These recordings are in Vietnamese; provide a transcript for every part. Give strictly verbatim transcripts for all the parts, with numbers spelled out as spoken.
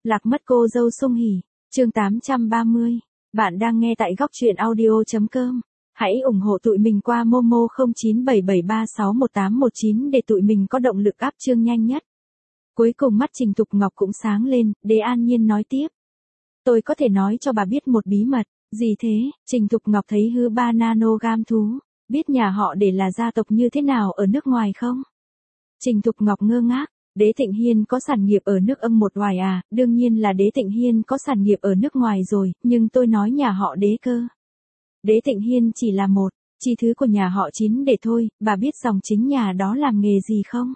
Lạc mất cô dâu Sung Hỉ, chương tám trăm ba mươi. Bạn đang nghe tại góc truyện audio chấm com. Hãy ủng hộ tụi mình qua Momo không chín bảy bảy ba sáu một tám một chín để tụi mình có động lực áp chương nhanh nhất. Cuối cùng mắt Trình Thục Ngọc cũng sáng lên, Đế An Nhiên nói tiếp. Tôi có thể nói cho bà biết một bí mật. Gì thế? Trình Thục Ngọc thấy hư ba nano gam thú. Biết nhà họ Để là gia tộc như thế nào ở nước ngoài không? Trình Thục Ngọc ngơ ngác. Đế Thịnh Hiên có sản nghiệp ở nước Âm một hoài à, đương nhiên là Đế Thịnh Hiên có sản nghiệp ở nước ngoài rồi, nhưng tôi nói nhà họ Đế cơ. Đế Thịnh Hiên chỉ là một, chi thứ của nhà họ Chín để thôi, bà biết dòng chính nhà đó làm nghề gì không?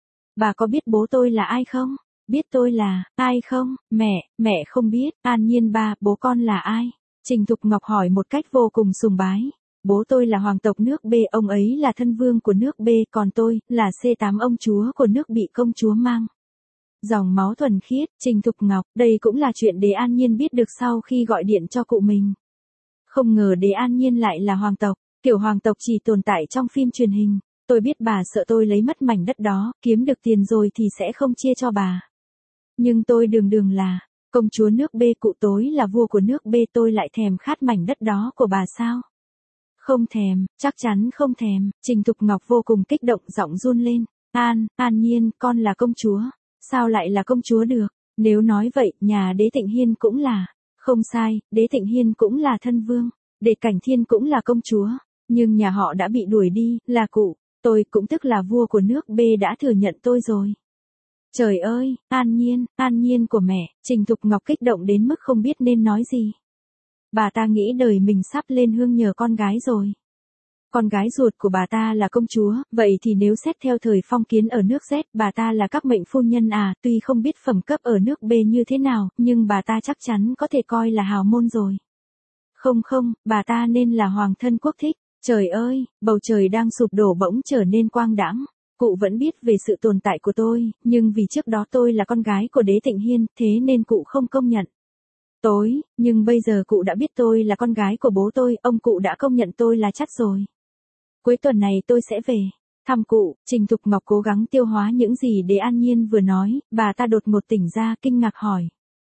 Bà có biết bố tôi là ai không? Biết tôi là, ai không? Mẹ, mẹ không biết, An Nhiên ba, bố con là ai? Trình Thục Ngọc hỏi một cách vô cùng sùng bái. Bố tôi là hoàng tộc nước B, ông ấy là thân vương của nước B, còn tôi, là C tám ông chúa của nước bị công chúa mang. Dòng máu thuần khiết, Trình Thục Ngọc, đây cũng là chuyện Đế An Nhiên biết được sau khi gọi điện cho cụ mình. Không ngờ Đế An Nhiên lại là hoàng tộc, kiểu hoàng tộc chỉ tồn tại trong phim truyền hình. Tôi biết bà sợ tôi lấy mất mảnh đất đó, kiếm được tiền rồi thì sẽ không chia cho bà. Nhưng tôi đường đường là công chúa nước B, cụ tối là vua của nước B, tôi lại thèm khát mảnh đất đó của bà sao? Không thèm, chắc chắn không thèm. Trình Thục Ngọc vô cùng kích động, giọng run lên. An, An Nhiên, con là công chúa. Sao lại là công chúa được? Nếu nói vậy, nhà Đế Thịnh Hiên cũng là. Không sai, Đế Thịnh Hiên cũng là thân vương. Đế Cảnh Thiên cũng là công chúa. Nhưng nhà họ đã bị đuổi đi, là cụ. Tôi cũng tức là vua của nước B đã thừa nhận tôi rồi. Trời ơi, An Nhiên, An Nhiên của mẹ. Trình Thục Ngọc kích động đến mức không biết nên nói gì. Bà ta nghĩ đời mình sắp lên hương nhờ con gái rồi. Con gái ruột của bà ta là công chúa, vậy thì nếu xét theo thời phong kiến ở nước Z, bà ta là các mệnh phu nhân à, tuy không biết phẩm cấp ở nước B như thế nào, nhưng bà ta chắc chắn có thể coi là hào môn rồi. Không không, bà ta nên là hoàng thân quốc thích. Trời ơi, bầu trời đang sụp đổ bỗng trở nên quang đãng. Cụ vẫn biết về sự tồn tại của tôi, nhưng vì trước đó tôi là con gái của Đế Thịnh Hiên, thế nên cụ không công nhận. Tối, nhưng bây giờ cụ đã biết tôi là con gái của bố tôi, ông cụ đã công nhận tôi là chắc rồi. Cuối tuần này tôi sẽ về thăm cụ. Trình Thục Ngọc cố gắng tiêu hóa những gì Đế An Nhiên vừa nói, bà ta đột ngột tỉnh ra, kinh ngạc hỏi.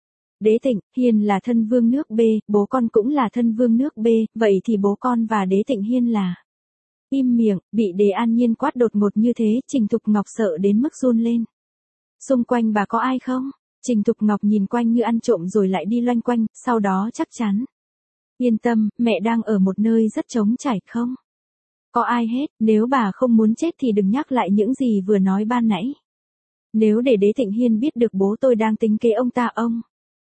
Đế Thịnh Hiên là thân vương nước B, bố con cũng là thân vương nước B, vậy thì bố con và Đế Thịnh Hiên là... Im miệng, bị Đế An Nhiên quát đột ngột như thế, Trình Thục Ngọc sợ đến mức run lên. Xung quanh bà có ai không? Trình Thục Ngọc nhìn quanh như ăn trộm rồi lại đi loanh quanh, sau đó chắc chắn. Yên tâm, mẹ đang ở một nơi rất trống trải không? Có ai hết, nếu bà không muốn chết thì đừng nhắc lại những gì vừa nói ban nãy. Nếu để Đế Thịnh Hiên biết được bố tôi đang tính kế ông ta ông.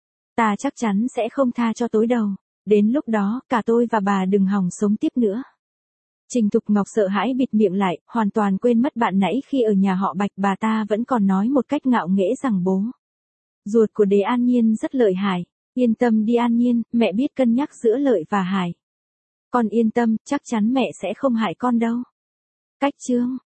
Ta chắc chắn sẽ không tha cho tối đầu. Đến lúc đó, cả tôi và bà đừng hòng sống tiếp nữa. Trình Thục Ngọc sợ hãi bịt miệng lại, hoàn toàn quên mất bạn nãy khi ở nhà họ Bạch bà ta vẫn còn nói một cách ngạo nghễ rằng bố ruột của Đế An Nhiên rất lợi hại. Yên tâm đi An Nhiên, mẹ biết cân nhắc giữa lợi và hại. Con yên tâm, chắc chắn mẹ sẽ không hại con đâu. Cách chương,